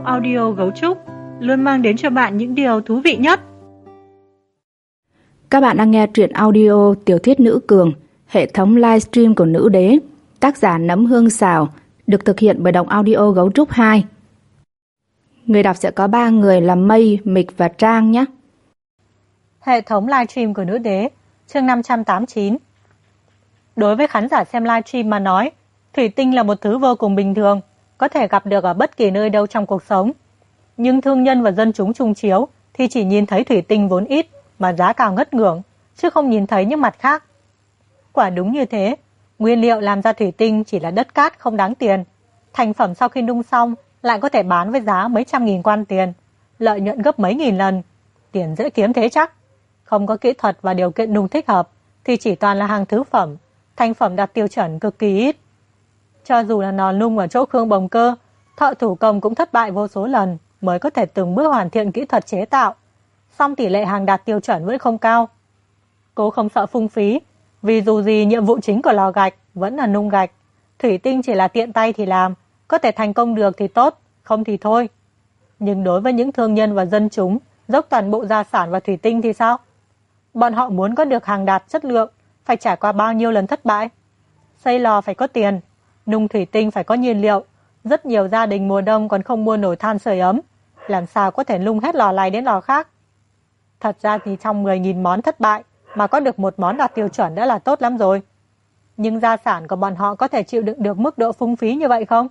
Giọng audio Gấu Trúc luôn mang đến cho bạn những điều thú vị nhất. Các bạn đang nghe truyện audio Tiểu thuyết nữ cường, hệ thống livestream của Nữ Đế, tác giả Nấm Hương Xào, được thực hiện bởi Đọc Audio Gấu Trúc 2. Người đọc sẽ có 3 người là Mây, Mịch và Trang nhé. Hệ thống livestream của Nữ Đế, chương 589. Đối với khán giả xem livestream mà nói, thủy tinh là một thứ vô cùng bình thường, có thể gặp được ở bất kỳ nơi đâu trong cuộc sống. Nhưng thương nhân và dân chúng chung chiếu thì chỉ nhìn thấy thủy tinh vốn ít mà giá cao ngất ngưỡng, chứ không nhìn thấy những mặt khác. Quả đúng như thế, nguyên liệu làm ra thủy tinh chỉ là đất cát không đáng tiền. Thành phẩm sau khi nung xong lại có thể bán với giá mấy trăm nghìn quan tiền, lợi nhuận gấp mấy nghìn lần. Tiền dễ kiếm thế chắc. Không có kỹ thuật và điều kiện nung thích hợp thì chỉ toàn là hàng thứ phẩm, thành phẩm đạt tiêu chuẩn cực kỳ ít. Cho dù là lò nung ở chỗ Khương Bồng Cơ, thợ thủ công cũng thất bại vô số lần mới có thể từng bước hoàn thiện kỹ thuật chế tạo, song tỷ lệ hàng đạt tiêu chuẩn vẫn không cao. Cô không sợ phung phí, vì dù gì nhiệm vụ chính của lò gạch vẫn là nung gạch, thủy tinh chỉ là tiện tay thì làm, có thể thành công được thì tốt, không thì thôi. Nhưng đối với những thương nhân và dân chúng dốc toàn bộ gia sản vào thủy tinh thì sao? Bọn họ muốn có được hàng đạt chất lượng, phải trải qua bao nhiêu lần thất bại? Xây lò phải có tiền, nung thủy tinh phải có nhiên liệu, rất nhiều gia đình mùa đông còn không mua nổi than sưởi ấm, làm sao có thể nung hết lò này đến lò khác? Thật ra thì trong 10.000 món thất bại mà có được một món đạt tiêu chuẩn đã là tốt lắm rồi. Nhưng gia sản của bọn họ có thể chịu đựng được mức độ phung phí như vậy không?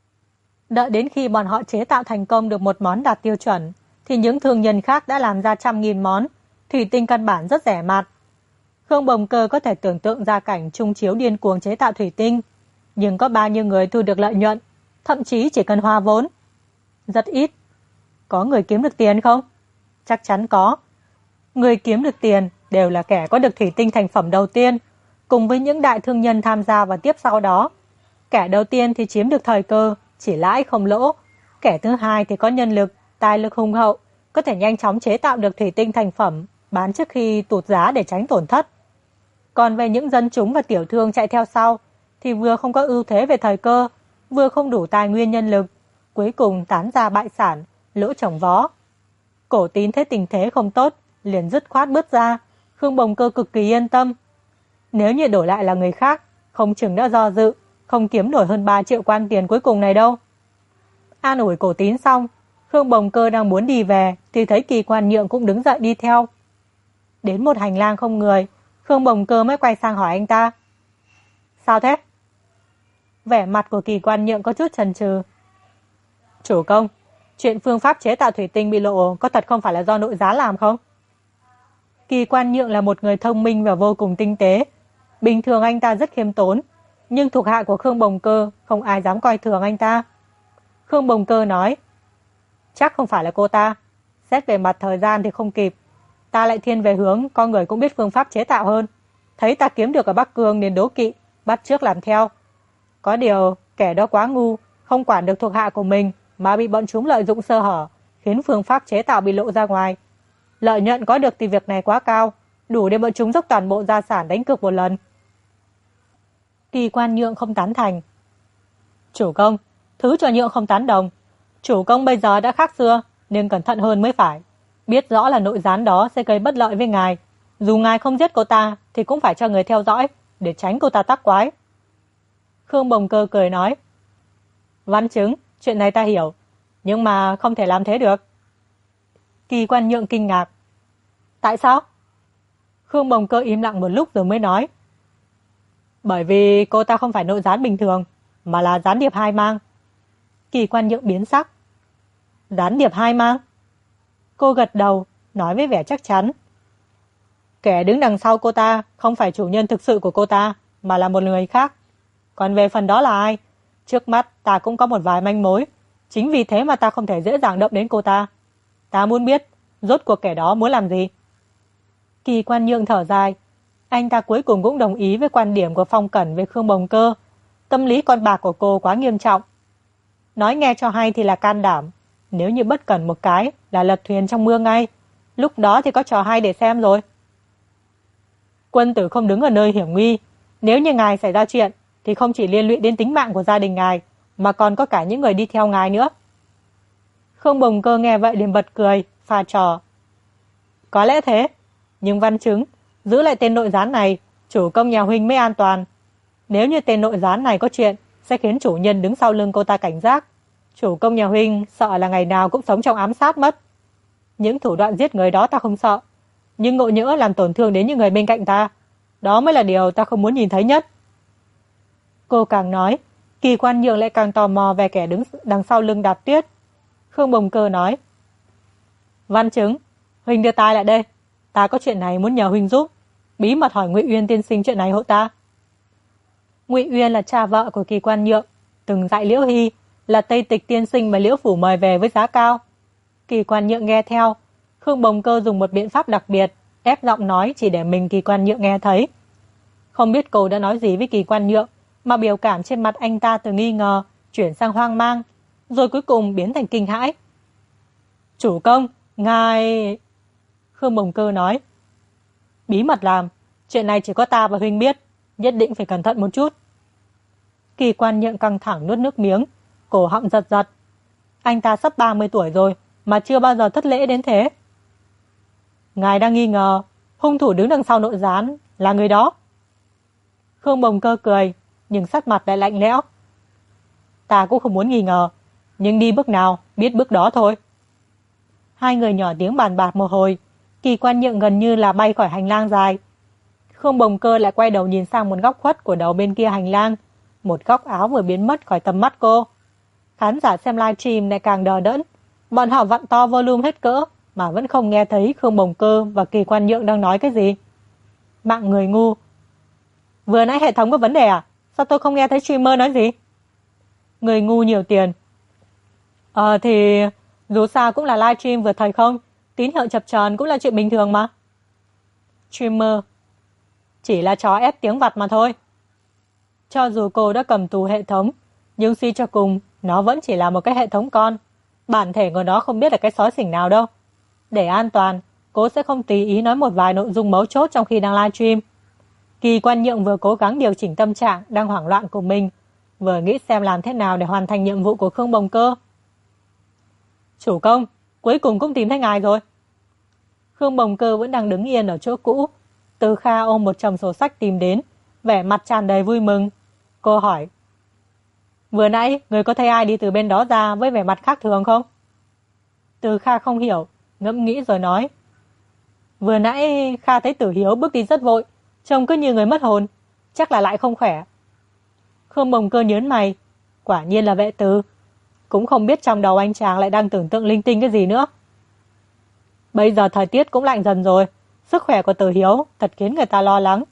Đợi đến khi bọn họ chế tạo thành công được một món đạt tiêu chuẩn, thì những thương nhân khác đã làm ra trăm nghìn món, thủy tinh căn bản rất rẻ mạt. Khương Bồng Cơ có thể tưởng tượng ra cảnh chung chiếu điên cuồng chế tạo thủy tinh, nhưng có bao nhiêu người thu được lợi nhuận, thậm chí chỉ cần hoa vốn. Rất ít. Có người kiếm được tiền không? Chắc chắn có. Người kiếm được tiền đều là kẻ có được thủy tinh thành phẩm đầu tiên, cùng với những đại thương nhân tham gia và tiếp sau đó. Kẻ đầu tiên thì chiếm được thời cơ, chỉ lãi không lỗ. Kẻ thứ hai thì có nhân lực, tài lực hùng hậu, có thể nhanh chóng chế tạo được thủy tinh thành phẩm, bán trước khi tụt giá để tránh tổn thất. Còn về những dân chúng và tiểu thương chạy theo sau, thì vừa không có ưu thế về thời cơ, vừa không đủ tài nguyên nhân lực, cuối cùng tán ra bại sản, lỗ chồng vó. Cổ Tín thấy tình thế không tốt, liền dứt khoát bước ra. Khương Bồng Cơ cực kỳ yên tâm. Nếu như đổi lại là người khác, không chừng đã do dự, không kiếm nổi hơn 3 triệu quan tiền cuối cùng này đâu. An ủi Cổ Tín xong, Khương Bồng Cơ đang muốn đi về thì thấy Kỳ Quan Nhượng cũng đứng dậy đi theo. Đến một hành lang không người, Khương Bồng Cơ mới quay sang hỏi anh ta. Sao thế? Vẻ mặt của Kỳ Quan Nhượng có chút chần chừ. Chủ công, chuyện phương pháp chế tạo thủy tinh bị lộ có thật không phải là do nội gián làm không? Kỳ Quan Nhượng là một người thông minh và vô cùng tinh tế. Bình thường anh ta rất khiêm tốn, nhưng thuộc hạ của Khương Bồng Cơ không ai dám coi thường anh ta. Khương Bồng Cơ nói, chắc không phải là cô ta. Xét về mặt thời gian thì không kịp. Ta lại thiên về hướng con người cũng biết phương pháp chế tạo hơn. Thấy ta kiếm được ở Bắc Cương nên đố kỵ, bắt chước làm theo. Có điều, kẻ đó quá ngu, không quản được thuộc hạ của mình mà bị bọn chúng lợi dụng sơ hở, khiến phương pháp chế tạo bị lộ ra ngoài. Lợi nhuận có được từ việc này quá cao, đủ để bọn chúng dốc toàn bộ gia sản đánh cược một lần. Kỳ Quan Nhượng không tán thành. Chủ công, thứ cho Nhượng không tán đồng. Chủ công bây giờ đã khác xưa, nên cẩn thận hơn mới phải. Biết rõ là nội gián đó sẽ gây bất lợi với ngài. Dù ngài không giết cô ta, thì cũng phải cho người theo dõi, để tránh cô ta tác quái. Khương Bồng Cơ cười nói, văn chứng, chuyện này ta hiểu, nhưng mà không thể làm thế được. Kỳ Quan Nhượng kinh ngạc. Tại sao? Khương Bồng Cơ im lặng một lúc rồi mới nói, bởi vì cô ta không phải nội gián bình thường, mà là gián điệp hai mang. Kỳ Quan Nhượng biến sắc. Gián điệp hai mang? Cô gật đầu, nói với vẻ chắc chắn. Kẻ đứng đằng sau cô ta không phải chủ nhân thực sự của cô ta, mà là một người khác. Còn về phần đó là ai? Trước mắt ta cũng có một vài manh mối. Chính vì thế mà ta không thể dễ dàng động đến cô ta. Ta muốn biết, rốt cuộc kẻ đó muốn làm gì? Kỳ Quan Nhượng thở dài. Anh ta cuối cùng cũng đồng ý với quan điểm của Phong Cẩn về Khương Bồng Cơ. Tâm lý con bạc của cô quá nghiêm trọng. Nói nghe cho hay thì là can đảm. Nếu như bất cẩn một cái là lật thuyền trong mưa ngay. Lúc đó thì có trò hay để xem rồi. Quân tử không đứng ở nơi hiểm nguy. Nếu như ngài xảy ra chuyện thì không chỉ liên lụy đến tính mạng của gia đình ngài, mà còn có cả những người đi theo ngài nữa. Khương Bồng Cơ nghe vậy liền bật cười, pha trò. Có lẽ thế, nhưng Văn Chứng, giữ lại tên nội gián này, chủ công nhà huynh mới an toàn. Nếu như tên nội gián này có chuyện, sẽ khiến chủ nhân đứng sau lưng cô ta cảnh giác. Chủ công nhà huynh sợ là ngày nào cũng sống trong ám sát mất. Những thủ đoạn giết người đó ta không sợ, nhưng ngộ nhỡ làm tổn thương đến những người bên cạnh ta, đó mới là điều ta không muốn nhìn thấy nhất. Cô càng nói, Kỳ Quan Nhượng lại càng tò mò về kẻ đứng đằng sau lưng Đạp Tuyết. Khương Bồng Cơ nói, Văn Chứng, huynh đưa tai lại đây, ta có chuyện này muốn nhờ huynh giúp, bí mật hỏi Ngụy Uyên tiên sinh chuyện này hộ ta. Ngụy Uyên là cha vợ của Kỳ Quan Nhượng, từng dạy Liễu Hy, là Tây Tịch tiên sinh mà Liễu phủ mời về với giá cao. Kỳ Quan Nhượng nghe theo, Khương Bồng Cơ dùng một biện pháp đặc biệt, ép giọng nói chỉ để mình Kỳ Quan Nhượng nghe thấy. Không biết cô đã nói gì với Kỳ Quan Nhượng, mà biểu cảm trên mặt anh ta từ nghi ngờ chuyển sang hoang mang, rồi cuối cùng biến thành kinh hãi. Chủ công, ngài... Khương Bồng Cơ nói, bí mật làm, chuyện này chỉ có ta và huynh biết, nhất định phải cẩn thận một chút. Kỳ Quan Nhượng căng thẳng nuốt nước miếng, cổ họng giật giật. Anh ta sắp 30 tuổi rồi mà chưa bao giờ thất lễ đến thế. Ngài đang nghi ngờ hung thủ đứng đằng sau nội gián là người đó. Khương Bồng Cơ cười, nhưng sắc mặt lại lạnh lẽo. Ta cũng không muốn nghi ngờ, nhưng đi bước nào biết bước đó thôi. Hai người nhỏ tiếng bàn bạc một hồi, Kỳ Quan Nhượng gần như là bay khỏi hành lang dài. Khương Bồng Cơ lại quay đầu nhìn sang một góc khuất của đầu bên kia hành lang, một góc áo vừa biến mất khỏi tầm mắt cô. Khán giả xem livestream lại càng đờ đẫn, bọn họ vặn to volume hết cỡ mà vẫn không nghe thấy Khương Bồng Cơ và Kỳ Quan Nhượng đang nói cái gì. Mạng người ngu. Vừa nãy hệ thống có vấn đề à? Sao tôi không nghe thấy streamer nói gì? Người ngu nhiều tiền. Thì dù sao cũng là livestream vừa thời không, tín hiệu chập chờn cũng là chuyện bình thường mà. Streamer chỉ là chó ép tiếng vặt mà thôi. Cho dù cô đã cầm tù hệ thống, nhưng suy cho cùng, nó vẫn chỉ là một cái hệ thống con. Bản thể của nó không biết là cái xói xỉnh nào đâu. Để an toàn, cô sẽ không tùy ý nói một vài nội dung mấu chốt trong khi đang livestream. Kỳ Quan Nhượng vừa cố gắng điều chỉnh tâm trạng đang hoảng loạn của mình, vừa nghĩ xem làm thế nào để hoàn thành nhiệm vụ của Khương Bồng Cơ. Chủ công, cuối cùng cũng tìm thấy ngài rồi. Khương Bồng Cơ vẫn đang đứng yên ở chỗ cũ. Từ Kha ôm một chồng sổ sách tìm đến, vẻ mặt tràn đầy vui mừng. Cô hỏi, vừa nãy người có thấy ai đi từ bên đó ra với vẻ mặt khác thường không? Từ Kha không hiểu, ngẫm nghĩ rồi nói, vừa nãy Kha thấy Tử Hiếu bước đi rất vội, trông cứ như người mất hồn, chắc là lại không khỏe. Khương Bồng Cơ nhớn mày, quả nhiên là Vệ Từ. Cũng không biết trong đầu anh chàng lại đang tưởng tượng linh tinh cái gì nữa. Bây giờ thời tiết cũng lạnh dần rồi, sức khỏe của Tử Hiếu thật khiến người ta lo lắng.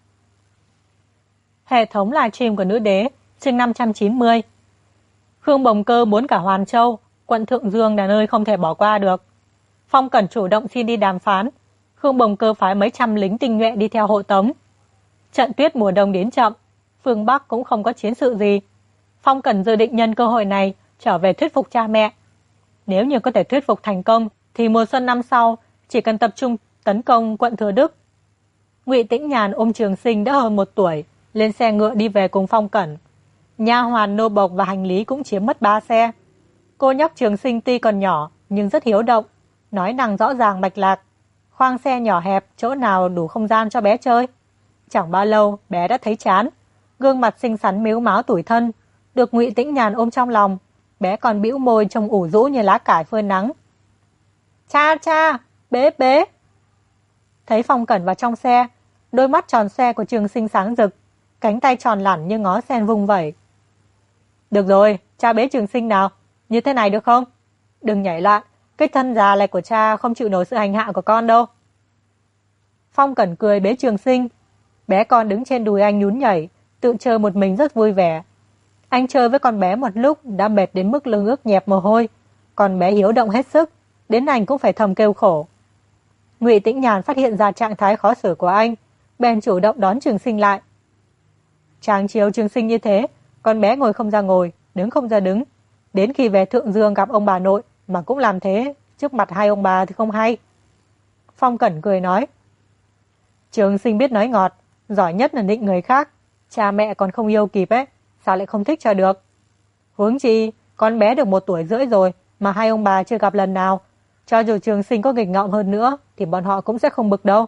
Hệ thống livestream của Nữ Đế, chương 590. Khương Bồng Cơ muốn cả Hoàn Châu, quận Thượng Dương là nơi không thể bỏ qua được. Phong Cẩn chủ động xin đi đàm phán, Khương Bồng Cơ phái mấy trăm lính tinh nhuệ đi theo hộ tống. Trận tuyết mùa đông đến chậm, phương Bắc cũng không có chiến sự gì. Phong Cẩn dự định nhân cơ hội này trở về thuyết phục cha mẹ. Nếu như có thể thuyết phục thành công, thì mùa xuân năm sau chỉ cần tập trung tấn công quận Thừa Đức. Ngụy Tĩnh Nhàn ôm Trường Sinh đã hơn 1 tuổi, lên xe ngựa đi về cùng Phong Cẩn. Nha hoàn, nô bộc và hành lý cũng chiếm mất 3 xe. Cô nhóc Trường Sinh tuy còn nhỏ nhưng rất hiếu động, nói năng rõ ràng mạch lạc. Khoang xe nhỏ hẹp, chỗ nào đủ không gian cho bé chơi. Chẳng bao lâu bé đã thấy chán, gương mặt xinh xắn mếu máo tủi thân, được Ngụy Tĩnh Nhàn ôm trong lòng, bé còn bĩu môi trông ủ rũ như lá cải phơi nắng. Cha cha, bế bế. Thấy Phong Cẩn vào trong xe, đôi mắt tròn xe của Trường Sinh sáng rực, cánh tay tròn lẳn như ngó sen vung vẩy. Được rồi, cha bế Trường Sinh nào, như thế này được không? Đừng nhảy loạn, cái thân già này của cha không chịu nổi sự hành hạ của con đâu. Phong Cẩn cười bế Trường Sinh, bé con đứng trên đùi anh nhún nhảy, tự chơi một mình rất vui vẻ. Anh chơi với con bé một lúc đã mệt đến mức lưng ướt nhẹp mồ hôi, con bé hiếu động hết sức, đến anh cũng phải thầm kêu khổ. Ngụy Tĩnh Nhàn phát hiện ra trạng thái khó xử của anh, bèn chủ động đón Trường Sinh lại. Chàng chiều Trường Sinh như thế, con bé ngồi không ra ngồi, đứng không ra đứng, đến khi về Thượng Dương gặp ông bà nội mà cũng làm thế, trước mặt hai ông bà thì không hay. Phong Cẩn cười nói, Trường Sinh biết nói ngọt, giỏi nhất là nịnh người khác, cha mẹ còn không yêu kịp ấy, sao lại không thích cho được. Huống chi, con bé được 1 tuổi rưỡi rồi, mà hai ông bà chưa gặp lần nào. Cho dù Trường Sinh có nghịch ngợm hơn nữa thì bọn họ cũng sẽ không bực đâu.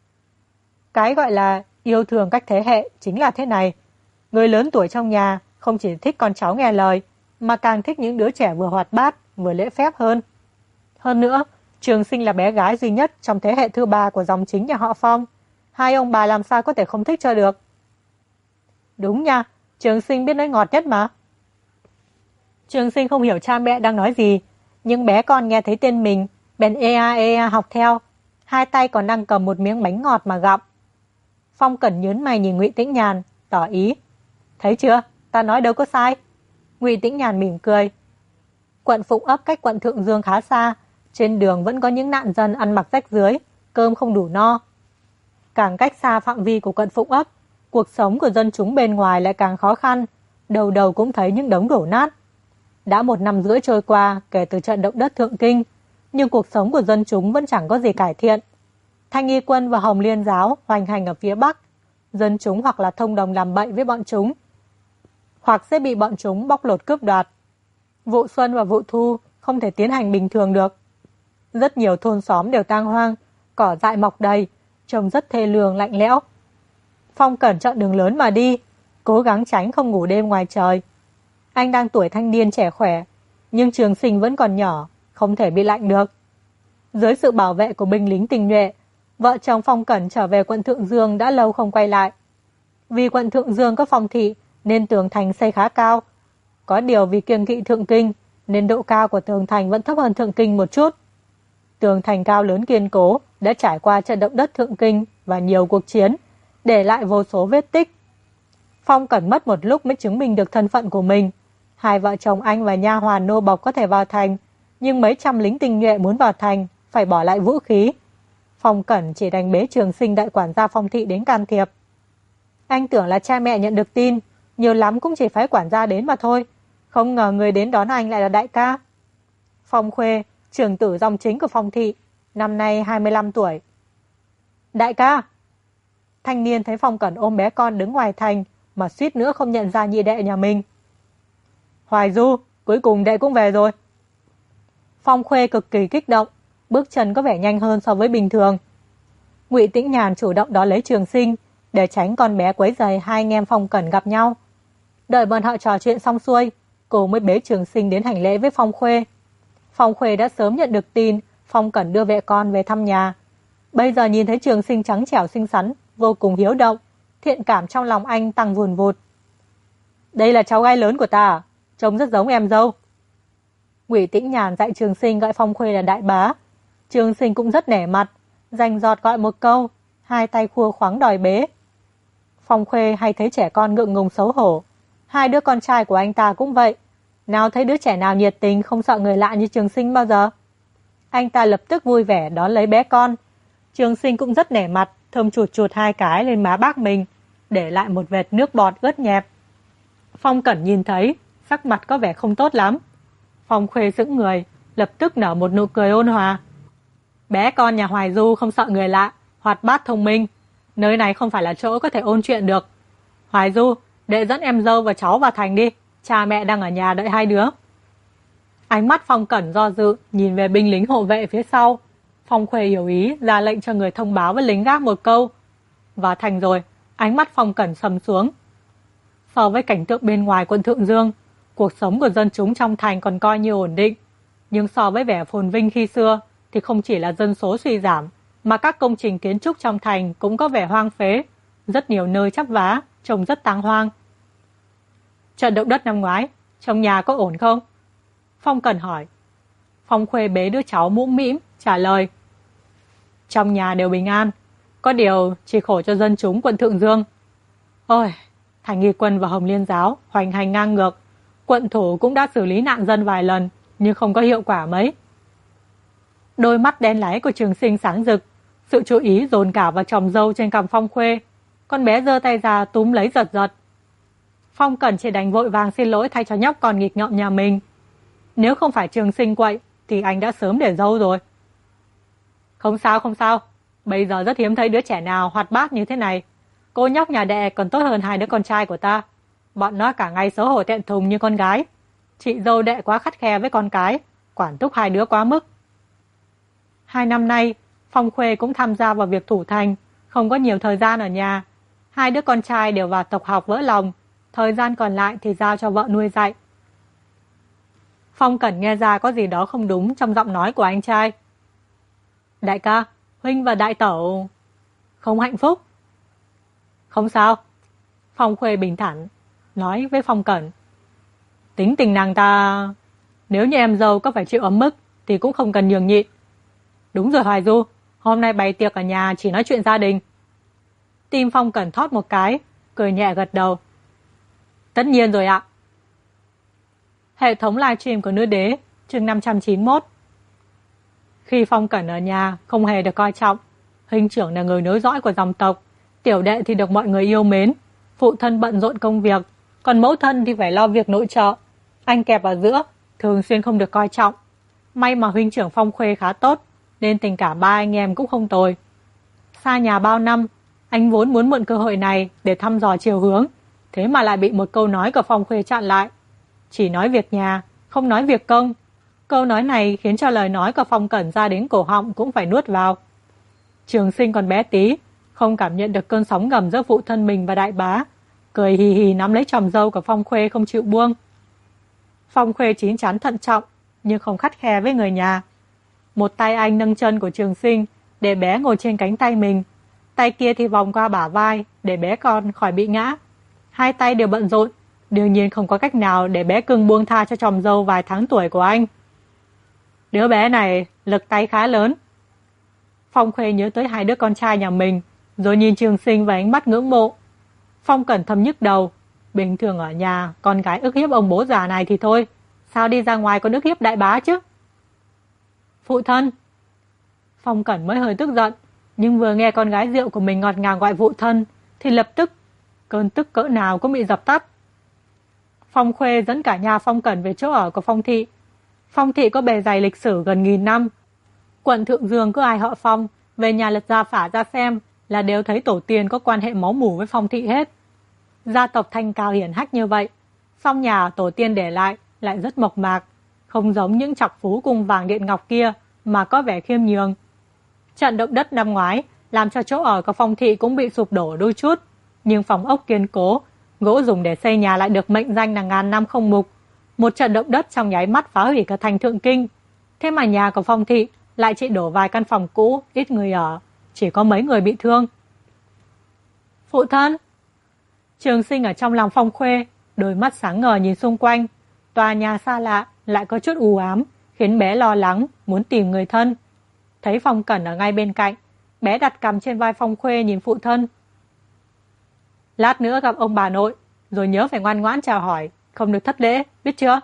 Cái gọi là yêu thương cách thế hệ chính là thế này. Người lớn tuổi trong nhà không chỉ thích con cháu nghe lời, mà càng thích những đứa trẻ vừa hoạt bát, vừa lễ phép hơn. Hơn nữa, Trường Sinh là bé gái duy nhất trong thế hệ thứ 3 của dòng chính nhà họ Phong. Hai ông bà làm sao có thể không thích cho được. Đúng nha, Trường Sinh biết nói ngọt nhất mà. Trường Sinh không hiểu cha mẹ đang nói gì, nhưng bé con nghe thấy tên mình, bèn ea học theo, hai tay còn đang cầm một miếng bánh ngọt mà gặm. Phong Cẩn nhớn mày nhìn Ngụy Tĩnh Nhàn, tỏ ý. Thấy chưa, ta nói đâu có sai. Ngụy Tĩnh Nhàn mỉm cười. Quận Phụng Ấp cách quận Thượng Dương khá xa, trên đường vẫn có những nạn dân ăn mặc rách rưới, cơm không đủ no. Càng cách xa phạm vi của quận Phụng Ấp, cuộc sống của dân chúng bên ngoài lại càng khó khăn, đầu đầu cũng thấy những đống đổ nát. Đã 1 năm rưỡi trôi qua kể từ trận động đất Thượng Kinh, nhưng cuộc sống của dân chúng vẫn chẳng có gì cải thiện. Thanh Y Quân và Hồng Liên Giáo hoành hành ở phía Bắc, dân chúng hoặc là thông đồng làm bậy với bọn chúng, hoặc sẽ bị bọn chúng bóc lột cướp đoạt. Vụ xuân và vụ thu không thể tiến hành bình thường được. Rất nhiều thôn xóm đều tang hoang, cỏ dại mọc đầy, trông rất thê lương lạnh lẽo. Phong Cẩn chọn đường lớn mà đi, cố gắng tránh không ngủ đêm ngoài trời. Anh đang tuổi thanh niên trẻ khỏe, nhưng Trường Sinh vẫn còn nhỏ, không thể bị lạnh được. Dưới sự bảo vệ của binh lính tinh nhuệ, vợ chồng Phong Cẩn trở về quận Thượng Dương đã lâu không quay lại. Vì quận Thượng Dương có phòng thị nên tường thành xây khá cao. Có điều vì kiêng kỵ Thượng Kinh nên độ cao của tường thành vẫn thấp hơn Thượng Kinh một chút. Tường thành cao lớn kiên cố đã trải qua trận động đất Thượng Kinh và nhiều cuộc chiến, để lại vô số vết tích. Phong Cẩn mất một lúc mới chứng minh được thân phận của mình. Hai vợ chồng anh và nha hoàn nô bộc có thể vào thành, nhưng mấy trăm lính tinh nhuệ muốn vào thành phải bỏ lại vũ khí. Phong Cẩn chỉ đành bế Trường Sinh đại quản gia Phong thị đến can thiệp. Anh tưởng là cha mẹ nhận được tin, nhiều lắm cũng chỉ phái quản gia đến mà thôi. Không ngờ người đến đón anh lại là đại ca. Phong Khuê, trưởng tử dòng chính của Phong thị, năm nay 25 tuổi. Đại ca! Thanh niên thấy Phong Cẩn ôm bé con đứng ngoài thành mà suýt nữa không nhận ra nhị đệ nhà mình. Hoài Du, cuối cùng đệ cũng về rồi. Phong Khuê cực kỳ kích động, bước chân có vẻ nhanh hơn so với bình thường. Ngụy Tĩnh Nhàn chủ động đón lấy Trường Sinh để tránh con bé quấy rầy hai anh em Phong Cẩn gặp nhau. Đợi bọn họ trò chuyện xong xuôi, cô mới bế Trường Sinh đến hành lễ với Phong Khuê. Phong Khuê đã sớm nhận được tin Phong Cẩn đưa mẹ con về thăm nhà. Bây giờ nhìn thấy Trường Sinh trắng trẻo xinh xắn, vô cùng hiếu động, thiện cảm trong lòng anh tăng vùn vụt. Đây là cháu gái lớn của ta à? Trông rất giống em dâu. Ngụy Tĩnh Nhàn dạy Trường Sinh gọi Phong Khuê là đại bá. Trường Sinh cũng rất nể mặt, rành rọt gọi một câu, hai tay khua khoắng đòi bế. Phong Khuê hay thấy trẻ con ngượng ngùng xấu hổ. Hai đứa con trai của anh ta cũng vậy. Nào thấy đứa trẻ nào nhiệt tình không sợ người lạ như Trường Sinh bao giờ. Anh ta lập tức vui vẻ đón lấy bé con. Trường Sinh cũng rất nể mặt, thơm chụt chụt hai cái lên má bác mình, để lại một vệt nước bọt ướt nhẹp. Phong Cẩn nhìn thấy, sắc mặt có vẻ không tốt lắm. Phong Khuê sững người, lập tức nở một nụ cười ôn hòa. Bé con nhà Hoài Du không sợ người lạ, hoạt bát thông minh. Nơi này không phải là chỗ có thể ôn chuyện được. Hoài Du, đệ dẫn em dâu và cháu vào thành đi. Cha mẹ đang ở nhà đợi hai đứa. Ánh mắt Phong Cẩn do dự, nhìn về binh lính hộ vệ phía sau. Phong Khuê hiểu ý, ra lệnh cho người thông báo với lính gác một câu. Vào thành rồi, ánh mắt Phong Cẩn sầm xuống. So với cảnh tượng bên ngoài quận Thượng Dương, cuộc sống của dân chúng trong thành còn coi như ổn định. Nhưng so với vẻ phồn vinh khi xưa, thì không chỉ là dân số suy giảm, mà các công trình kiến trúc trong thành cũng có vẻ hoang phế. Rất nhiều nơi chắp vá, trông rất tang hoang. Trận động đất năm ngoái, trong nhà có ổn không? Phong Cẩn hỏi. Phong Khuê bế đứa cháu mũm mĩm, trả lời. Trong nhà đều bình an, có điều chỉ khổ cho dân chúng quận Thượng Dương. Ôi, Thành Y Quân và Hồng Liên Giáo hoành hành ngang ngược. Quận thủ cũng đã xử lý nạn dân vài lần, nhưng không có hiệu quả mấy. Đôi mắt đen láy của Trường Sinh sáng rực, sự chú ý dồn cả vào chòm râu trên cằm Phong Khuê. Con bé giơ tay ra túm lấy giật giật. Phong Cẩn chỉ đành vội vàng xin lỗi thay cho nhóc con nghịch ngợm nhà mình. Nếu không phải Trường Sinh quậy thì anh đã sớm để dâu rồi. Không sao, không sao. Bây giờ rất hiếm thấy đứa trẻ nào hoạt bát như thế này. Cô nhóc nhà đệ còn tốt hơn hai đứa con trai của ta. Bọn nó cả ngày xấu hổ thẹn thùng như con gái. Chị dâu đệ quá khắt khe với con cái, quản thúc hai đứa quá mức. 2 năm nay, Phong Khuê cũng tham gia vào việc thủ thành, không có nhiều thời gian ở nhà. Hai đứa con trai đều vào tộc học vỡ lòng, thời gian còn lại thì giao cho vợ nuôi dạy. Phong Cẩn nghe ra có gì đó không đúng trong giọng nói của anh trai. Đại ca, huynh và đại tẩu không hạnh phúc. Không sao. Phong Khuê bình thản nói với Phong Cẩn. Tính tình nàng ta, nếu như em dâu có phải chịu ấm mức thì cũng không cần nhường nhịn. Đúng rồi Hoài Du, hôm nay bày tiệc ở nhà chỉ nói chuyện gia đình. Tim Phong Cẩn thót một cái, cười nhẹ gật đầu. Tất nhiên rồi ạ. Hệ thống livestream của Nữ Đế, chương 591. Khi Phong Cẩn ở nhà không hề được coi trọng, huynh trưởng là người nối dõi của dòng tộc, tiểu đệ thì được mọi người yêu mến, phụ thân bận rộn công việc, còn mẫu thân thì phải lo việc nội trợ. Anh kẹp ở giữa, thường xuyên không được coi trọng. May mà huynh trưởng Phong Khuê khá tốt, nên tình cảm ba anh em cũng không tồi. Xa nhà bao năm, anh vốn muốn mượn cơ hội này để thăm dò chiều hướng, thế mà lại bị một câu nói của Phong Khuê chặn lại. Chỉ nói việc nhà, không nói việc công. Câu nói này khiến cho lời nói của Phong Cẩn ra đến cổ họng cũng phải nuốt vào. Trường Sinh còn bé tí, không cảm nhận được cơn sóng ngầm giữa phụ thân mình và đại bá, cười hì hì nắm lấy chòm râu của Phong Khuê không chịu buông. Phong Khuê chín chắn thận trọng, nhưng không khắt khe với người nhà. Một tay anh nâng chân của Trường Sinh để bé ngồi trên cánh tay mình, tay kia thì vòng qua bả vai để bé con khỏi bị ngã. Hai tay đều bận rộn, đương nhiên không có cách nào để bé cưng buông tha cho chòm râu vài tháng tuổi của anh. Đứa bé này lực tay khá lớn. Phong Khuê nhớ tới hai đứa con trai nhà mình, rồi nhìn Trường Sinh với ánh mắt ngưỡng mộ. Phong Cẩn thầm nhức đầu, bình thường ở nhà con gái ức hiếp ông bố già này thì thôi, sao đi ra ngoài còn ức hiếp đại bá chứ? Phụ thân. Phong Cẩn mới hơi tức giận, nhưng vừa nghe con gái rượu của mình ngọt ngào gọi phụ thân thì lập tức cơn tức cỡ nào cũng bị dập tắt. Phong Khuê dẫn cả nhà Phong Cẩn về chỗ ở của Phong thị. Phong thị có bề dày lịch sử gần 1000 năm. Quận Thượng Dương cứ ai họ Phong về nhà lật gia phả ra xem là đều thấy tổ tiên có quan hệ máu mủ với Phong thị hết. Gia tộc thanh cao hiển hách như vậy, song nhà tổ tiên để lại rất mộc mạc, không giống những trọc phú cung vàng điện ngọc kia mà có vẻ khiêm nhường. Trận động đất năm ngoái làm cho chỗ ở của Phong thị cũng bị sụp đổ đôi chút, nhưng phòng ốc kiên cố, gỗ dùng để xây nhà lại được mệnh danh là ngàn năm không mục. Một trận động đất trong nháy mắt phá hủy cả thành Thượng Kinh. Thế mà nhà của Phong thị lại chỉ đổ vài căn phòng cũ, ít người ở, chỉ có mấy người bị thương. Phụ thân. Trường Sinh ở trong lòng Phong Khuê, đôi mắt sáng ngời nhìn xung quanh. Tòa nhà xa lạ lại có chút u ám, khiến bé lo lắng, muốn tìm người thân. Thấy Phong Cẩn ở ngay bên cạnh, bé đặt cằm trên vai Phong Khuê nhìn phụ thân. Lát nữa gặp ông bà nội, rồi nhớ phải ngoan ngoãn chào hỏi, không được thất lễ, biết chưa?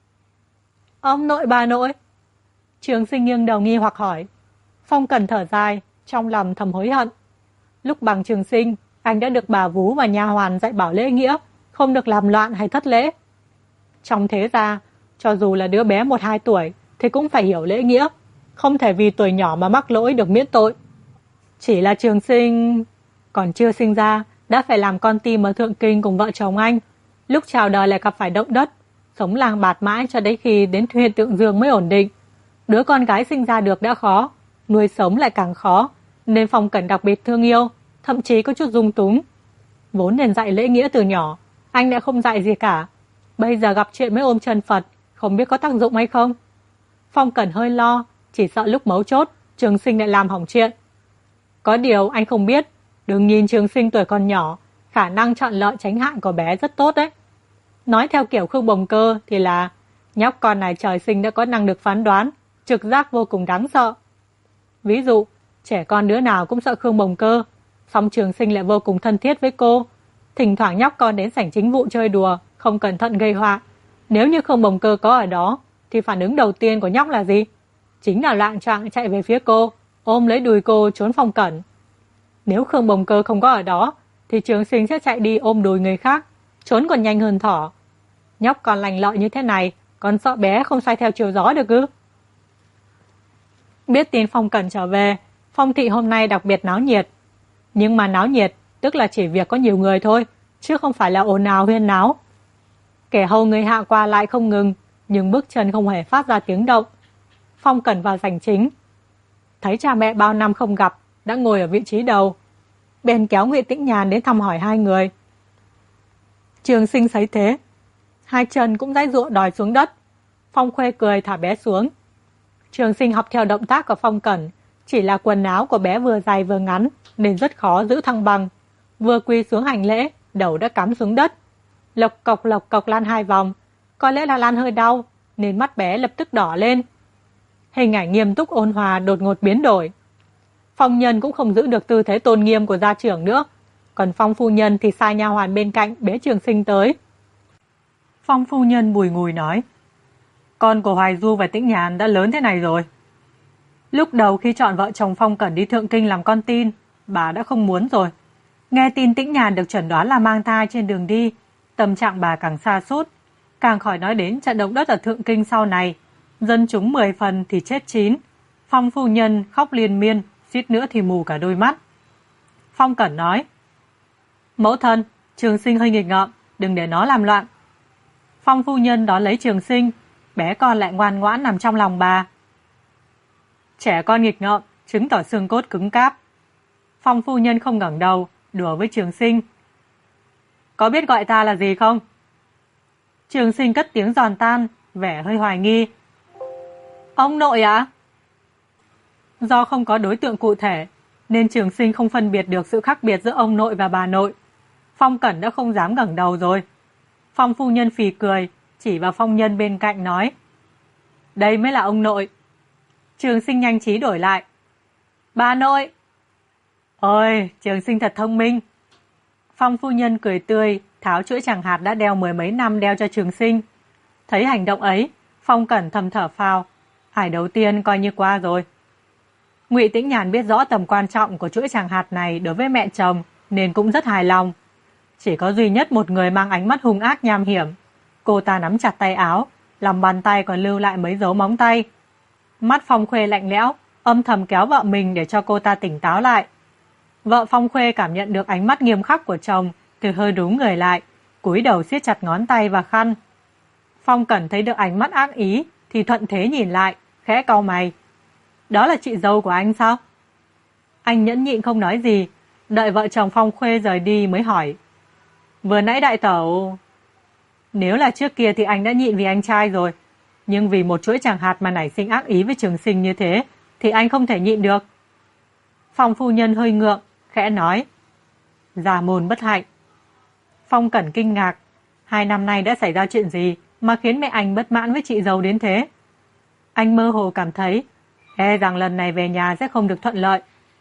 Ông nội bà nội? Trường Sinh nghiêng đầu nghi hoặc hỏi. Phong Cẩn thở dài, trong lòng thầm hối hận. Lúc bằng Trường Sinh, anh đã được bà vú và nha hoàn dạy bảo lễ nghĩa, không được làm loạn hay thất lễ. Trong thế gia, cho dù là đứa bé 1-2 tuổi thì cũng phải hiểu lễ nghĩa, không thể vì tuổi nhỏ mà mắc lỗi được miễn tội. Chỉ là Trường Sinh còn chưa sinh ra đã phải làm con tim ở Thượng Kinh cùng vợ chồng anh, lúc chào đời lại gặp phải động đất, sống làng bạt mãi cho đến khi đến huyện Thượng Dương mới ổn định. Đứa con gái sinh ra được đã khó, nuôi sống lại càng khó, nên Phong Cẩn đặc biệt thương yêu, thậm chí có chút dung túng. Vốn nên dạy lễ nghĩa từ nhỏ, anh đã không dạy gì cả. Bây giờ gặp chuyện mới ôm chân Phật, không biết có tác dụng hay không. Phong Cẩn hơi lo, chỉ sợ lúc mấu chốt Trường Sinh lại làm hỏng chuyện. Có điều anh không biết, đừng nhìn Trường Sinh tuổi còn nhỏ, khả năng chọn lợi tránh hại của bé rất tốt đấy. Nói theo kiểu Khương Bồng Cơ thì là nhóc con này trời sinh đã có năng lực phán đoán, trực giác vô cùng đáng sợ. Ví dụ, trẻ con đứa nào cũng sợ Khương Bồng Cơ, song Trường Sinh lại vô cùng thân thiết với cô. Thỉnh thoảng nhóc con đến sảnh chính vụ chơi đùa, không cẩn thận gây họa. Nếu như Khương Bồng Cơ có ở đó, thì phản ứng đầu tiên của nhóc là gì? Chính là loạng choạng chạy về phía cô, ôm lấy đùi cô trốn Phong Cẩn. Nếu Khương Bồng Cơ không có ở đó, thì Trường Sinh sẽ chạy đi ôm đùi người khác, trốn còn nhanh hơn thỏ. Nhóc còn lành lợi như thế này, còn sợ bé không xoay theo chiều gió được ư? Biết tin Phong Cẩn trở về, Phong thị hôm nay đặc biệt náo nhiệt. Nhưng mà náo nhiệt tức là chỉ việc có nhiều người thôi, chứ không phải là ồn ào huyên náo. Kẻ hầu người hạ qua lại không ngừng, nhưng bước chân không hề phát ra tiếng động, Phong Cẩn vào sảnh chính. Thấy cha mẹ bao năm không gặp, đã ngồi ở vị trí đầu. Bèn kéo Ngụy Tĩnh Nhàn đến thăm hỏi hai người. Trường Sinh thấy thế, hai chân cũng giãy giụa đòi xuống đất. Phong Khuê cười thả bé xuống. Trường Sinh học theo động tác của Phong Cẩn, chỉ là quần áo của bé vừa dài vừa ngắn nên rất khó giữ thăng bằng. Vừa quỳ xuống hành lễ, đầu đã cắm xuống đất. Lộc cộc lăn hai vòng, có lẽ là lăn hơi đau nên mắt bé lập tức đỏ lên. Hình ảnh nghiêm túc ôn hòa đột ngột biến đổi. Phong Nhân cũng không giữ được tư thế tôn nghiêm của gia trưởng nữa, còn Phong phu nhân thì sai nha hoàn bên cạnh bế Trường Sinh tới. Phong phu nhân bùi ngùi nói: Con của Hoài Du và Tĩnh Nhàn đã lớn thế này rồi. Lúc đầu khi chọn vợ chồng Phong Cẩn đi Thượng Kinh làm con tin, bà đã không muốn rồi. Nghe tin Tĩnh Nhàn được chẩn đoán là mang thai trên đường đi, tâm trạng bà càng sa sút, càng khỏi nói đến trận động đất ở Thượng Kinh sau này. Dân chúng 10 phần thì chết 9. Phong phu nhân khóc liên miên, suýt nữa thì mù cả đôi mắt. Phong Cẩn nói: Mẫu thân, Trường Sinh hơi nghịch ngợm, đừng để nó làm loạn. Phong phu nhân đón lấy Trường Sinh, bé con lại ngoan ngoãn nằm trong lòng bà. Trẻ con nghịch ngợm, chứng tỏ xương cốt cứng cáp. Phong phu nhân không ngẩng đầu, đùa với Trường Sinh: Có biết gọi ta là gì không? Trường Sinh cất tiếng giòn tan, vẻ hơi hoài nghi. Ông nội ạ? Do không có đối tượng cụ thể, nên Trường Sinh không phân biệt được sự khác biệt giữa ông nội và bà nội. Phong Cẩn đã không dám ngẩng đầu rồi. Phong phu nhân phì cười, chỉ vào Phong Nhân bên cạnh nói: Đây mới là ông nội. Trường Sinh nhanh trí đổi lại: Bà nội. Ôi, Trường Sinh thật thông minh. Phong phu nhân cười tươi, tháo chuỗi tràng hạt đã đeo 10 mấy năm đeo cho Trường Sinh. Thấy hành động ấy, Phong Cẩn thầm thở phào, hải đầu tiên coi như qua rồi. Ngụy Tĩnh Nhàn biết rõ tầm quan trọng của chuỗi tràng hạt này đối với mẹ chồng nên cũng rất hài lòng. Chỉ có duy nhất một người mang ánh mắt hung ác nham hiểm. Cô ta nắm chặt tay áo, lòng bàn tay còn lưu lại mấy dấu móng tay. Mắt Phong Khuê lạnh lẽo, âm thầm kéo vợ mình để cho cô ta tỉnh táo lại. Vợ Phong Khuê cảm nhận được ánh mắt nghiêm khắc của chồng thì hơi rúm người lại, cúi đầu siết chặt ngón tay và khăn. Phong Cẩn thấy được ánh mắt ác ý thì thuận thế nhìn lại, khẽ cau mày. Đó là chị dâu của anh sao? Anh nhẫn nhịn không nói gì, đợi vợ chồng Phong Khuê rời đi mới hỏi: Vừa nãy đại tẩu... Nếu là trước kia thì anh đã nhịn vì anh trai rồi, nhưng vì một chuỗi tràng hạt mà nảy sinh ác ý với Trường Sinh như thế thì anh không thể nhịn được. Phong phu nhân hơi ngượng, khẽ nói: Già môn bất hạnh. Phong Cẩn kinh ngạc, 2 năm nay đã xảy ra chuyện gì mà khiến mẹ anh bất mãn với chị dâu đến thế? Anh mơ hồ cảm thấy rằng lần này về nhà sẽ không được thuận lợi.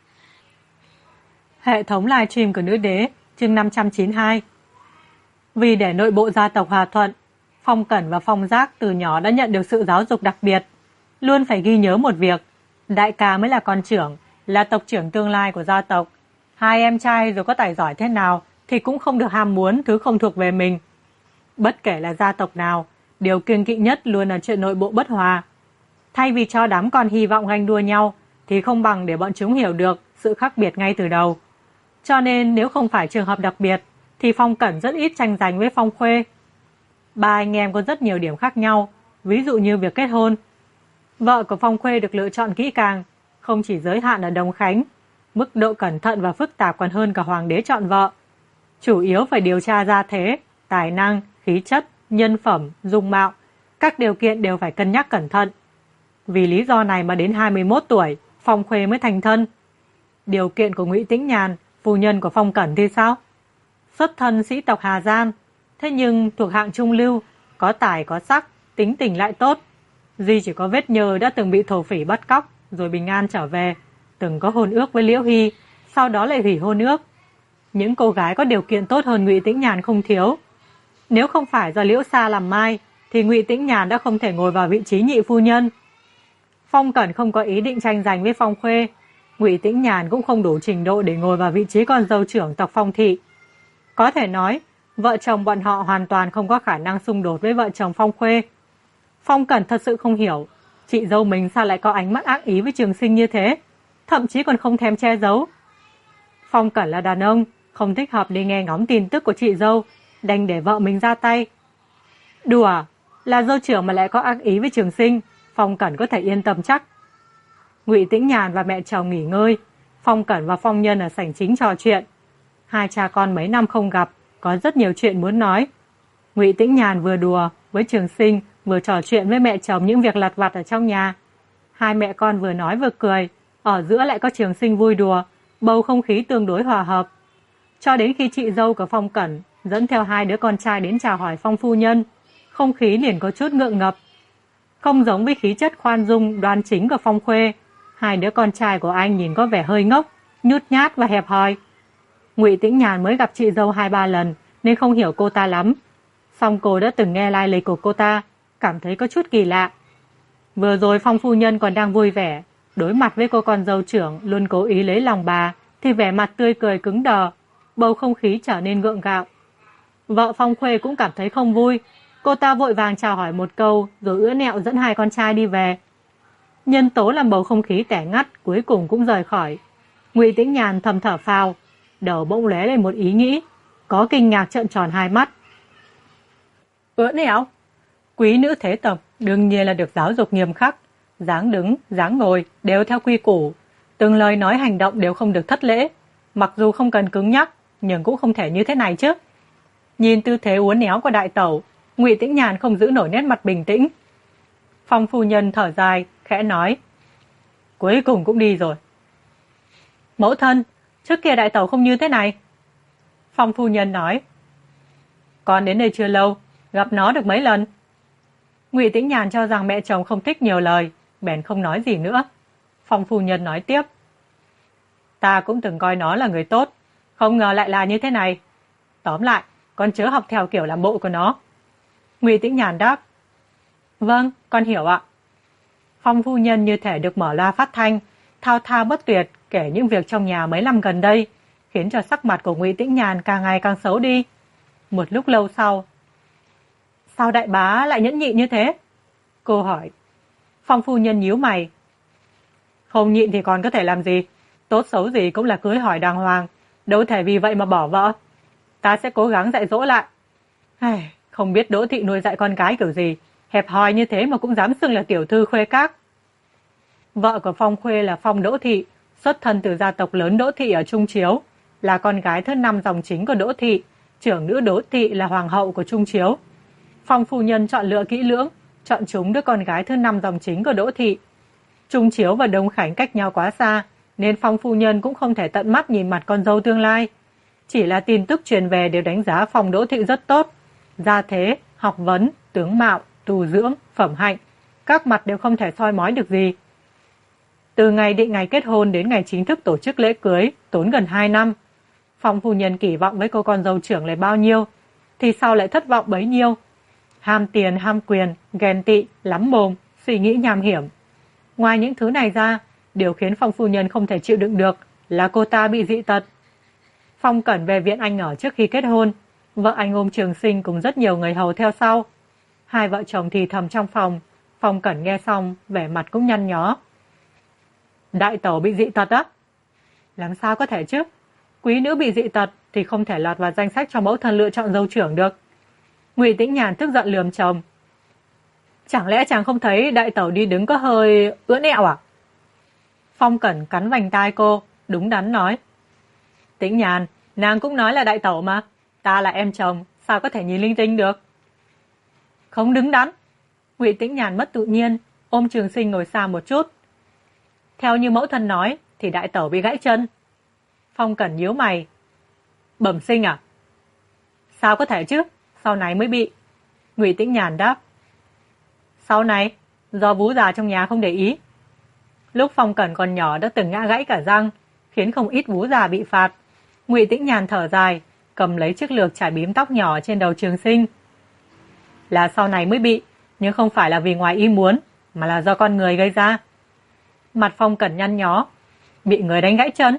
Hệ thống livestream của Nữ Đế, chương 592. Vì để nội bộ gia tộc hòa thuận, Phong Cẩn và Phong Giác từ nhỏ đã nhận được sự giáo dục đặc biệt. Luôn phải ghi nhớ một việc: đại ca mới là con trưởng, là tộc trưởng tương lai của gia tộc. Hai em trai dù có tài giỏi thế nào thì cũng không được ham muốn thứ không thuộc về mình. Bất kể là gia tộc nào, điều kiêng kỵ nhất luôn là chuyện nội bộ bất hòa. Thay vì cho đám con hy vọng ganh đua nhau thì không bằng để bọn chúng hiểu được sự khác biệt ngay từ đầu. Cho nên nếu không phải trường hợp đặc biệt thì Phong Cẩn rất ít tranh giành với Phong Khuê. Ba anh em có rất nhiều điểm khác nhau, ví dụ như việc kết hôn. Vợ của Phong Khuê được lựa chọn kỹ càng, không chỉ giới hạn ở Đồng Khánh, mức độ cẩn thận và phức tạp còn hơn cả hoàng đế chọn vợ. Chủ yếu phải điều tra gia thế, tài năng, khí chất, nhân phẩm, dung mạo, các điều kiện đều phải cân nhắc cẩn thận. Vì lý do này mà đến 21 tuổi, Phong Khuê mới thành thân. Điều kiện của Ngụy Tĩnh Nhàn, phu nhân của Phong Cẩn thì sao? Xuất thân sĩ tộc Hà Giang, thế nhưng thuộc hạng trung lưu, có tài có sắc, tính tình lại tốt. Duy chỉ có vết nhơ đã từng bị thổ phỉ bắt cóc rồi bình an trở về, từng có hôn ước với Liễu Hy, sau đó lại hủy hôn ước. Những cô gái có điều kiện tốt hơn Ngụy Tĩnh Nhàn không thiếu. Nếu không phải do Liễu Sa làm mai thì Ngụy Tĩnh Nhàn đã không thể ngồi vào vị trí nhị phu nhân. Phong Cẩn không có ý định tranh giành với Phong Khuê, Ngụy Tĩnh Nhàn cũng không đủ trình độ để ngồi vào vị trí con dâu trưởng tộc Phong thị. Có thể nói, vợ chồng bọn họ hoàn toàn không có khả năng xung đột với vợ chồng Phong Khuê. Phong Cẩn thật sự không hiểu, chị dâu mình sao lại có ánh mắt ác ý với Trường Sinh như thế, thậm chí còn không thèm che giấu. Phong Cẩn là đàn ông, không thích hợp đi nghe ngóng tin tức của chị dâu, đành để vợ mình ra tay. Đùa, là dâu trưởng mà lại có ác ý với Trường Sinh, Phong Cẩn có thể yên tâm chắc. Ngụy Tĩnh Nhàn và mẹ chồng nghỉ ngơi, Phong Cẩn và Phong Nhân ở sảnh chính trò chuyện. Hai cha con mấy năm không gặp, có rất nhiều chuyện muốn nói. Ngụy Tĩnh Nhàn vừa đùa với Trường Sinh, vừa trò chuyện với mẹ chồng những việc lặt vặt ở trong nhà. Hai mẹ con vừa nói vừa cười, ở giữa lại có Trường Sinh vui đùa, bầu không khí tương đối hòa hợp. Cho đến khi chị dâu của Phong Cẩn dẫn theo hai đứa con trai đến chào hỏi Phong phu nhân, không khí liền có chút ngượng ngập. Không giống với khí chất khoan dung đoan chính của Phong Khuê, hai đứa con trai của anh nhìn có vẻ hơi ngốc, nhút nhát và hẹp hòi. Ngụy Tĩnh Nhàn mới gặp chị dâu 2-3 lần nên không hiểu cô ta lắm. Song cô đã từng nghe lai lịch của cô ta, cảm thấy có chút kỳ lạ. Vừa rồi Phong phu nhân còn đang vui vẻ, đối mặt với cô con dâu trưởng luôn cố ý lấy lòng bà, thì vẻ mặt tươi cười cứng đờ, bầu không khí trở nên gượng gạo. Vợ Phong Khuê cũng cảm thấy không vui, cô ta vội vàng chào hỏi một câu rồi ưỡn ẹo dẫn hai con trai đi về. Nhân tố làm bầu không khí tẻ ngắt cuối cùng cũng rời khỏi. Ngụy Tĩnh Nhàn thầm thở phào, đầu bỗng lóe lên một ý nghĩ, có kinh ngạc trợn tròn hai mắt. Ưỡn ẹo? Quý nữ thế tộc đương nhiên là được giáo dục nghiêm khắc, dáng đứng, dáng ngồi đều theo quy củ, từng lời nói hành động đều không được thất lễ, mặc dù không cần cứng nhắc, nhưng cũng không thể như thế này chứ. Nhìn tư thế uốn éo của đại tẩu, Ngụy Tĩnh Nhàn không giữ nổi nét mặt bình tĩnh. Phong phu nhân thở dài, khẽ nói, cuối cùng cũng đi rồi. Mẫu thân, trước kia đại tẩu không như thế này. Phong phu nhân nói, con đến đây chưa lâu, gặp nó được mấy lần. Ngụy Tĩnh Nhàn cho rằng mẹ chồng không thích nhiều lời, bèn không nói gì nữa. Phong phu nhân nói tiếp, ta cũng từng coi nó là người tốt, không ngờ lại là như thế này. Tóm lại, con chớ học theo kiểu làm bộ của nó. Ngụy Tĩnh Nhàn đáp, vâng, con hiểu ạ. Phong phu nhân như thể được mở loa phát thanh, thao thao bất tuyệt kể những việc trong nhà mấy năm gần đây, khiến cho sắc mặt của Ngụy Tĩnh Nhàn càng ngày càng xấu đi. Một lúc lâu sau, sao đại bá lại nhẫn nhịn như thế? Cô hỏi. Phong phu nhân nhíu mày. Không nhịn thì còn có thể làm gì? Tốt xấu gì cũng là cưới hỏi đàng hoàng, đâu thể vì vậy mà bỏ vợ. Ta sẽ cố gắng dạy dỗ lại. Không biết Đỗ thị nuôi dạy con gái kiểu gì, hẹp hòi như thế mà cũng dám xưng là tiểu thư Khuê Các. Vợ của Phong Khuê là Phong Đỗ thị, xuất thân từ gia tộc lớn Đỗ thị ở Trung Chiếu, là con gái thứ 5 dòng chính của Đỗ thị, trưởng nữ Đỗ thị là hoàng hậu của Trung Chiếu. Phong phu nhân chọn lựa kỹ lưỡng, chọn chúng đứa con gái thứ 5 dòng chính của Đỗ thị. Trung Chiếu và Đông Khánh cách nhau quá xa, nên Phong phu nhân cũng không thể tận mắt nhìn mặt con dâu tương lai. Chỉ là tin tức truyền về đều đánh giá Phong Đỗ thị rất tốt, gia thế, học vấn, tướng mạo, tu dưỡng, phẩm hạnh, các mặt đều không thể soi mói được gì. Từ ngày định ngày kết hôn đến ngày chính thức tổ chức lễ cưới tốn gần 2 năm. Phong phu nhân kỳ vọng với cô con dâu trưởng là bao nhiêu, thì sau lại thất vọng bấy nhiêu. Ham tiền, ham quyền, ghen tị, lắm mồm, suy nghĩ nham hiểm. Ngoài những thứ này ra, điều khiến Phong phu nhân không thể chịu đựng được là cô ta bị dị tật. Phong Cẩn về viện anh ở trước khi kết hôn, vợ anh ôm Trường Sinh cùng rất nhiều người hầu theo sau. Hai vợ chồng thì thầm trong phòng, Phong Cẩn nghe xong, vẻ mặt cũng nhăn nhó. Đại tẩu bị dị tật á? Làm sao có thể chứ? Quý nữ bị dị tật thì không thể lọt vào danh sách cho mẫu thân lựa chọn dâu trưởng được. Ngụy Tĩnh Nhàn tức giận lườm chồng. Chẳng lẽ chàng không thấy đại tẩu đi đứng có hơi ưỡn ẹo à? Phong Cẩn cắn vành tai cô, đúng đắn nói. Tĩnh Nhàn, nàng cũng nói là đại tẩu mà. Ta là em chồng, sao có thể nhìn linh tinh được? Không đứng đắn. Ngụy Tĩnh Nhàn mất tự nhiên, ôm Trường Sinh ngồi xa một chút. Theo như mẫu thân nói, thì đại tẩu bị gãy chân. Phong Cẩn nhíu mày. Bẩm sinh à? Sao có thể chứ? Sau này mới bị. Ngụy Tĩnh Nhàn đáp. Sau này, do vú già trong nhà không để ý. Lúc Phong Cẩn còn nhỏ đã từng ngã gãy cả răng, khiến không ít vú già bị phạt. Ngụy Tĩnh Nhàn thở dài, cầm lấy chiếc lược chải bím tóc nhỏ trên đầu Trường Sinh. Là sau này mới bị, nhưng không phải là vì ngoài ý muốn, mà là do con người gây ra. Mặt Phong Cẩn nhăn nhó. Bị người đánh gãy chân.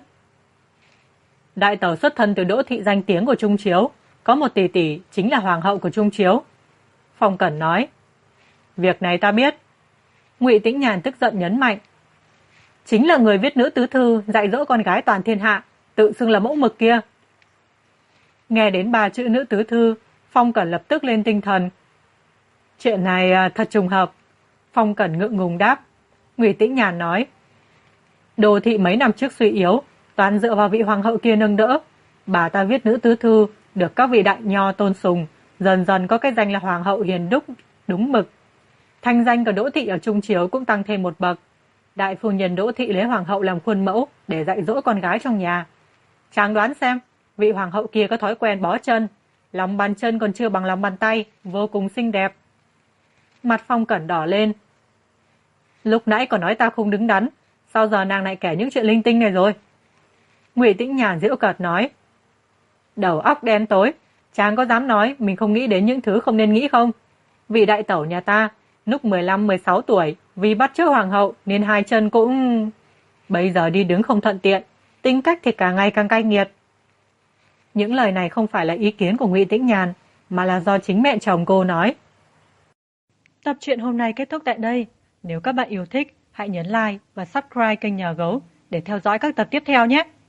Đại tẩu xuất thân từ Đỗ thị danh tiếng của Trung Chiếu, có một tỷ tỷ chính là hoàng hậu của Trung Chiếu. Phong Cẩn nói. Việc này ta biết. Ngụy Tĩnh Nhàn tức giận nhấn mạnh. Chính là người viết nữ tứ thư dạy dỗ con gái toàn thiên hạ, tự xưng là mẫu mực kia. Nghe đến 3 chữ nữ tứ thư, Phong Cẩn lập tức lên tinh thần. Chuyện này thật trùng hợp. Phong Cẩn ngượng ngùng đáp. Ngụy Tĩnh Nhàn nói, đô thị mấy năm trước suy yếu, toàn dựa vào vị hoàng hậu kia nâng đỡ. Bà ta viết nữ tứ thư, được các vị đại nho tôn sùng, dần dần có cái danh là hoàng hậu hiền đúc, đúng mực. Thanh danh của Đỗ thị ở Trung Chiếu cũng tăng thêm một bậc. Đại phu nhân Đỗ thị lấy hoàng hậu làm khuôn mẫu để dạy dỗ con gái trong nhà. Chàng đoán xem, vị hoàng hậu kia có thói quen bó chân, lòng bàn chân còn chưa bằng lòng bàn tay, vô cùng xinh đẹp. Mặt Phong Cẩn đỏ lên. Lúc nãy còn nói ta không đứng đắn, sao giờ nàng lại kể những chuyện linh tinh này rồi? Ngụy Tĩnh Nhàn giễu cợt nói, đầu óc đen tối, chàng có dám nói mình không nghĩ đến những thứ không nên nghĩ không? Vị đại tẩu nhà ta, lúc 15-16 tuổi, vì bắt chước hoàng hậu nên hai chân cũng... Bây giờ đi đứng không thuận tiện, tính cách thì càng ngày càng cay nghiệt. Những lời này không phải là ý kiến của Ngụy Tĩnh Nhàn, mà là do chính mẹ chồng cô nói. Tập truyện hôm nay kết thúc tại đây. Nếu các bạn yêu thích, hãy nhấn like và subscribe kênh Nhà Gấu để theo dõi các tập tiếp theo nhé.